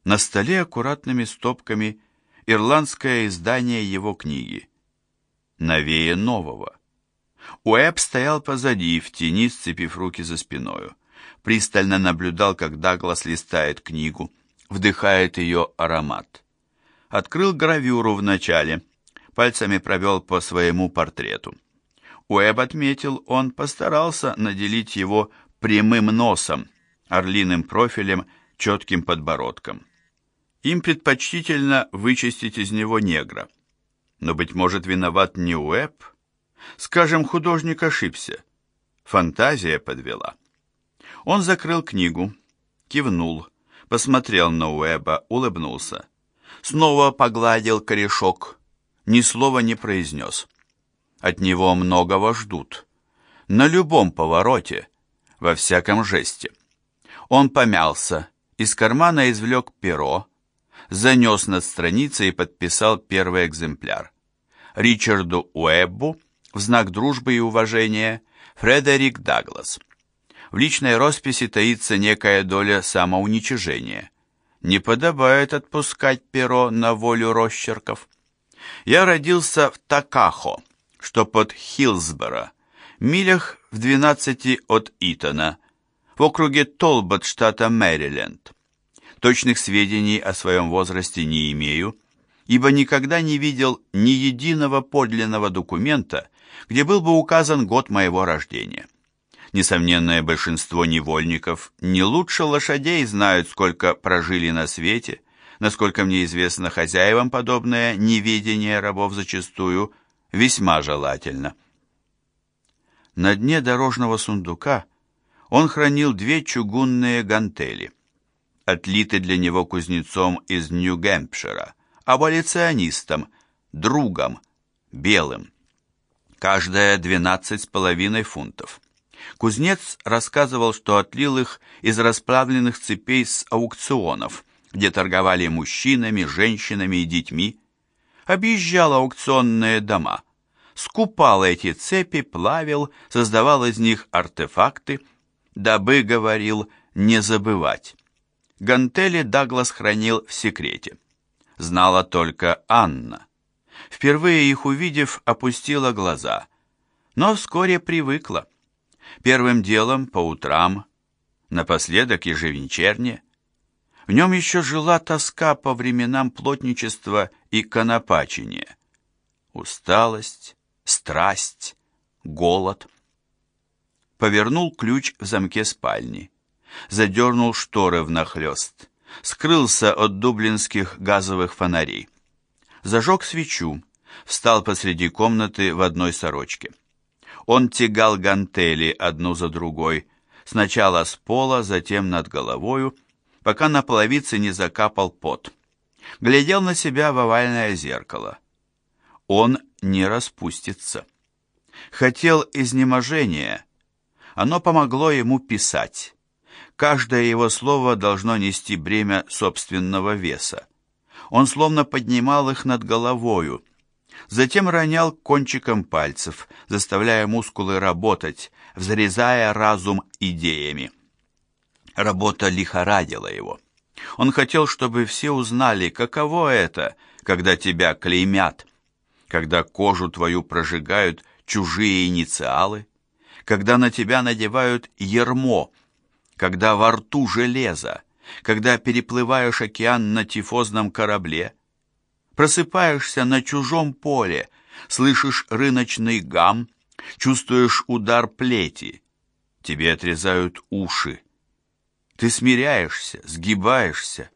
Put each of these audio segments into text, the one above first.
На столе аккуратными стопками ирландское издание его книги. Новее нового. Уэбб стоял позади, в тени, сцепив руки за спиною. Пристально наблюдал, как Даглас листает книгу, вдыхает ее аромат. Открыл гравюру в начале, пальцами провел по своему портрету. Уэбб отметил, он постарался наделить его прямым носом, орлиным профилем, четким подбородком. Им предпочтительно вычистить из него негра. Но, быть может, виноват не Уэбб? Скажем, художник ошибся. Фантазия подвела. Он закрыл книгу, кивнул, посмотрел на Уэбба, улыбнулся. Снова погладил корешок, ни слова не произнес. От него многого ждут. На любом повороте, во всяком жесте. Он помялся, из кармана извлек перо, занес над страницей и подписал первый экземпляр. Ричарду Уэббу, в знак дружбы и уважения, Фредерик Даглас. В личной росписи таится некая доля самоуничижения. Не подобает отпускать перо на волю росчерков. Я родился в Такахо, что под Хиллсборо, милях в 12 от Итона, в округе Толбот, штата Мэриленд. Точных сведений о своем возрасте не имею, ибо никогда не видел ни единого подлинного документа, где был бы указан год моего рождения. Несомненное большинство невольников не лучше лошадей знают, сколько прожили на свете. Насколько мне известно, хозяевам подобное неведение рабов зачастую весьма желательно. На дне дорожного сундука он хранил 2 чугунные гантели, отлиты для него кузнецом из Нью-Гэмпшира, аболиционистом, другом, белым. Каждая 12,5 фунтов. Кузнец рассказывал, что отлил их из расплавленных цепей с аукционов, где торговали мужчинами, женщинами и детьми. Объезжал аукционные дома, скупал эти цепи, плавил, создавал из них артефакты, дабы, говорил, не забывать. Гантели Даглас хранил в секрете. Знала только Анна. Впервые их увидев, опустила глаза, но вскоре привыкла. Первым делом по утрам, напоследок ежевечерне. В нем еще жила тоска по временам плотничества и конопачения. Усталость, страсть, голод. Повернул ключ в замке спальни, задернул шторы внахлёст, скрылся от дублинских газовых фонарей. Зажег свечу, встал посреди комнаты в одной сорочке. Он тягал гантели одну за другой, сначала с пола, затем над головою, пока на половице не закапал пот. Глядел на себя в овальное зеркало. Он не распустится. Хотел изнеможения. Оно помогло ему писать. Каждое его слово должно нести бремя собственного веса. Он словно поднимал их над головою, затем ронял кончиком пальцев, заставляя мускулы работать, взрезая разум идеями. Работа лихорадила его. Он хотел, чтобы все узнали, каково это, когда тебя клеймят, когда кожу твою прожигают чужие инициалы, когда на тебя надевают ярмо, когда во рту железо, когда переплываешь океан на тифозном корабле, просыпаешься на чужом поле, слышишь рыночный гам, чувствуешь удар плети, тебе отрезают уши. Ты смиряешься, сгибаешься,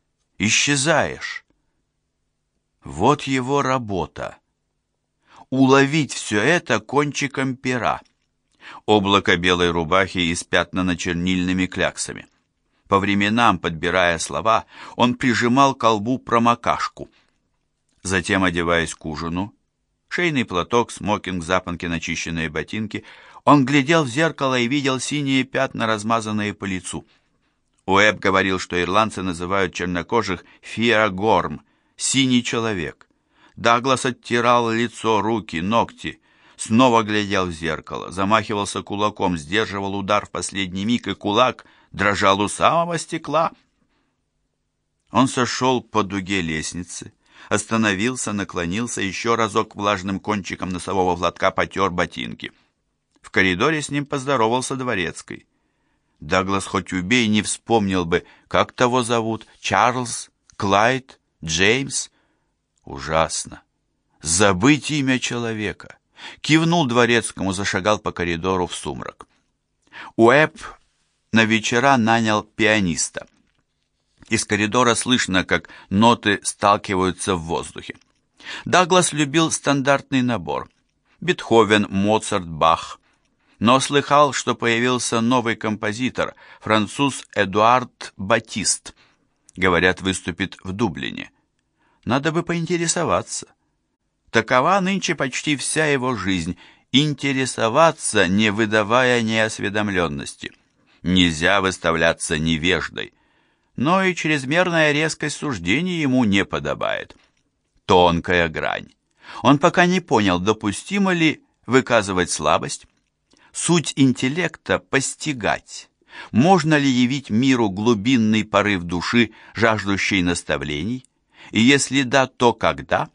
исчезаешь. Вот его работа. Уловить все это кончиком пера. Облако белой рубахи испятнано чернильными кляксами. По временам, подбирая слова, он прижимал к колбу промокашку. Затем, одеваясь к ужину, шейный платок, смокинг, запонки, начищенные ботинки, он глядел в зеркало и видел синие пятна, размазанные по лицу. Уэбб говорил, что ирландцы называют чернокожих «фиагорм» — «синий человек». Даглас оттирал лицо, руки, ногти, снова глядел в зеркало, замахивался кулаком, сдерживал удар в последний миг, и кулак дрожал у самого стекла. Он сошел по дуге лестницы, остановился, наклонился, еще разок влажным кончиком носового платка потер ботинки. В коридоре с ним поздоровался дворецкий. Даглас хоть убей не вспомнил бы, как того зовут, Чарльз, Клайд, Джеймс. Ужасно. Забыть имя человека. Кивнул дворецкому, зашагал по коридору в сумрак. Уэбб на вечера нанял пианиста. Из коридора слышно, как ноты сталкиваются в воздухе. Даглас любил стандартный набор. Бетховен, Моцарт, Бах. Но слыхал, что появился новый композитор, француз Эдуард Батист. Говорят, выступит в Дублине. Надо бы поинтересоваться. Такова нынче почти вся его жизнь. Интересоваться, не выдавая неосведомленности. Нельзя выставляться невеждой. Но и чрезмерная резкость суждений ему не подобает. Тонкая грань. Он пока не понял, допустимо ли выказывать слабость. Суть интеллекта — постигать. Можно ли явить миру глубинный порыв души, жаждущий наставлений? И если да, то когда?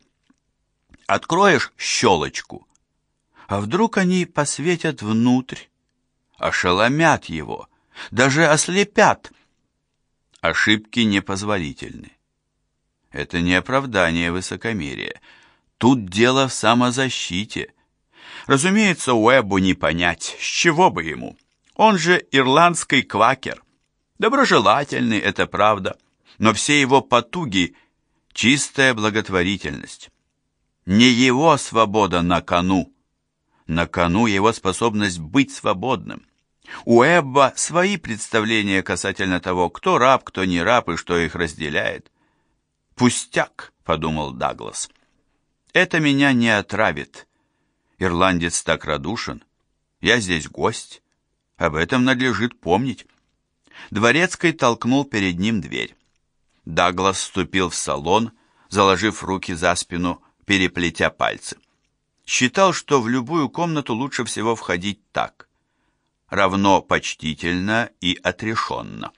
Откроешь щелочку, а вдруг они посветят внутрь, ошеломят его, даже ослепят. Ошибки непозволительны. Это не оправдание высокомерия. Тут дело в самозащите. Разумеется, Уэббу не понять, с чего бы ему. Он же ирландский квакер. Доброжелательный, это правда, но все его потуги — чистая благотворительность. Не его свобода на кону. На кону его способность быть свободным. У Уэбба свои представления касательно того, кто раб, кто не раб и что их разделяет. «Пустяк», — подумал Даглас. «Это меня не отравит. Ирландец так радушен. Я здесь гость. Об этом надлежит помнить». Дворецкий толкнул перед ним дверь. Даглас вступил в салон, заложив руки за спину, переплетя пальцы. Считал, что в любую комнату лучше всего входить так. Равно почтительно и отрешенно.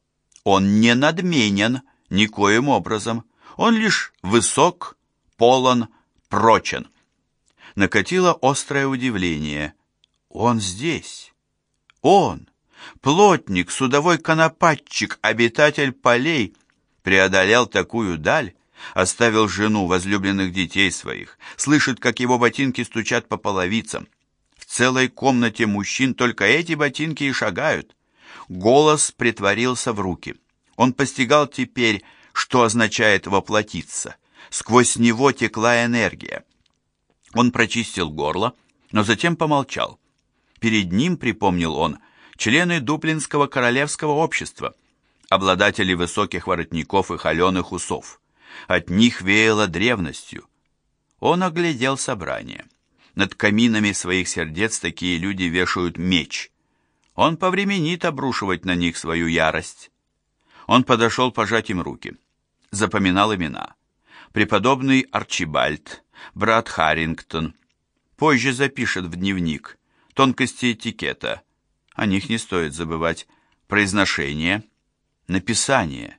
Он не надменен никоим образом. Он лишь высок, полон, прочен. Накатило острое удивление. Он здесь. Он, плотник, судовой конопатчик, обитатель полей, преодолел такую даль, оставил жену, возлюбленных детей своих, слышит, как его ботинки стучат по половицам. В целой комнате мужчин только эти ботинки и шагают. Голос притворился в руки. Он постигал теперь, что означает воплотиться. Сквозь него текла энергия. Он прочистил горло, но затем помолчал. Перед ним, припомнил он, члены Дублинского королевского общества, обладатели высоких воротников и холеных усов. От них веяло древностью. Он оглядел собрание. Над каминами своих сердец такие люди вешают меч. Он повременит обрушивать на них свою ярость. Он подошел пожать им руки. Запоминал имена. Преподобный Арчибальд, брат Харрингтон. Позже запишет в дневник. Тонкости этикета. О них не стоит забывать. Произношение. Написание.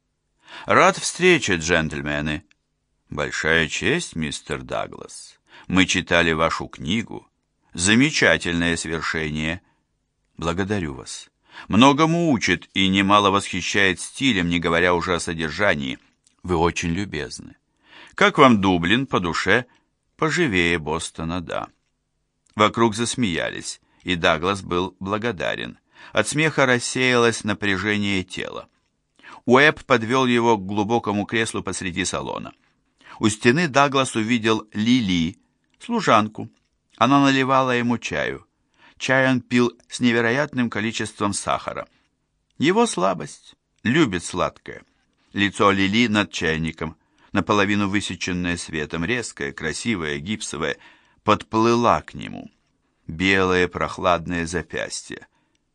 «Рад встрече, джентльмены!» «Большая честь, мистер Даглас. Мы читали вашу книгу. Замечательное свершение. Благодарю вас. Многому учит и немало восхищает стилем, не говоря уже о содержании. Вы очень любезны. Как вам Дублин по душе? Поживее Бостона, да». Вокруг засмеялись, и Даглас был благодарен. От смеха рассеялось напряжение тела. Уэбб подвел его к глубокому креслу посреди салона. У стены Даглас увидел Лили, служанку. Она наливала ему чаю. Чай он пил с невероятным количеством сахара. Его слабость. Любит сладкое. Лицо Лили над чайником, наполовину высеченное светом, резкое, красивое, гипсовое, подплыла к нему. Белое прохладное запястье.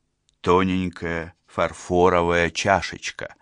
Тоненькая фарфоровая чашечка.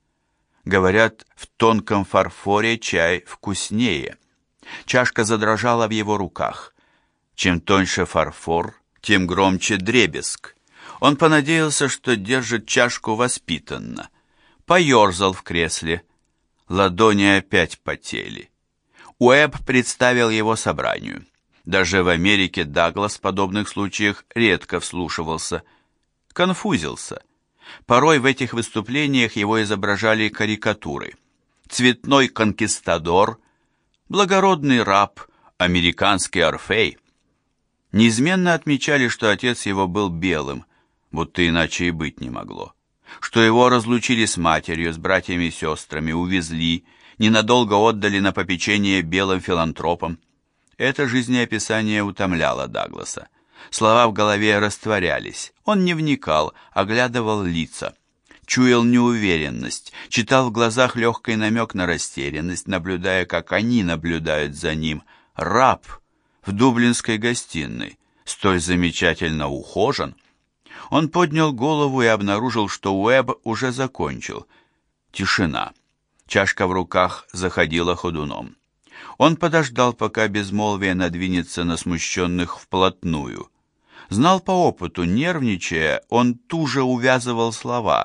Говорят, в тонком фарфоре чай вкуснее. Чашка задрожала в его руках. Чем тоньше фарфор, тем громче дребезг. Он понадеялся, что держит чашку воспитанно. Поерзал в кресле. Ладони опять потели. Уэбб представил его собранию. Даже в Америке Даглас в подобных случаях редко вслушивался. Конфузился. Порой в этих выступлениях его изображали карикатуры. Цветной конкистадор, благородный раб, американский Орфей. Неизменно отмечали, что отец его был белым, будто иначе и быть не могло. Что его разлучили с матерью, с братьями и сестрами, увезли, ненадолго отдали на попечение белым филантропам. Это жизнеописание утомляло Дагласа. Слова в голове растворялись. Он не вникал, оглядывал лица. Чуял неуверенность, читал в глазах легкий намек на растерянность, наблюдая, как они наблюдают за ним. Раб в дублинской гостиной, столь замечательно ухожен. Он поднял голову и обнаружил, что Уэбб уже закончил. Тишина. Чашка в руках заходила ходуном. Он подождал, пока безмолвие надвинется на смущенных вплотную. Знал по опыту, нервничая, он туже увязывал слова,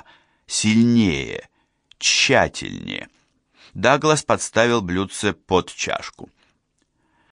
сильнее, тщательнее. Даглас подставил блюдце под чашку.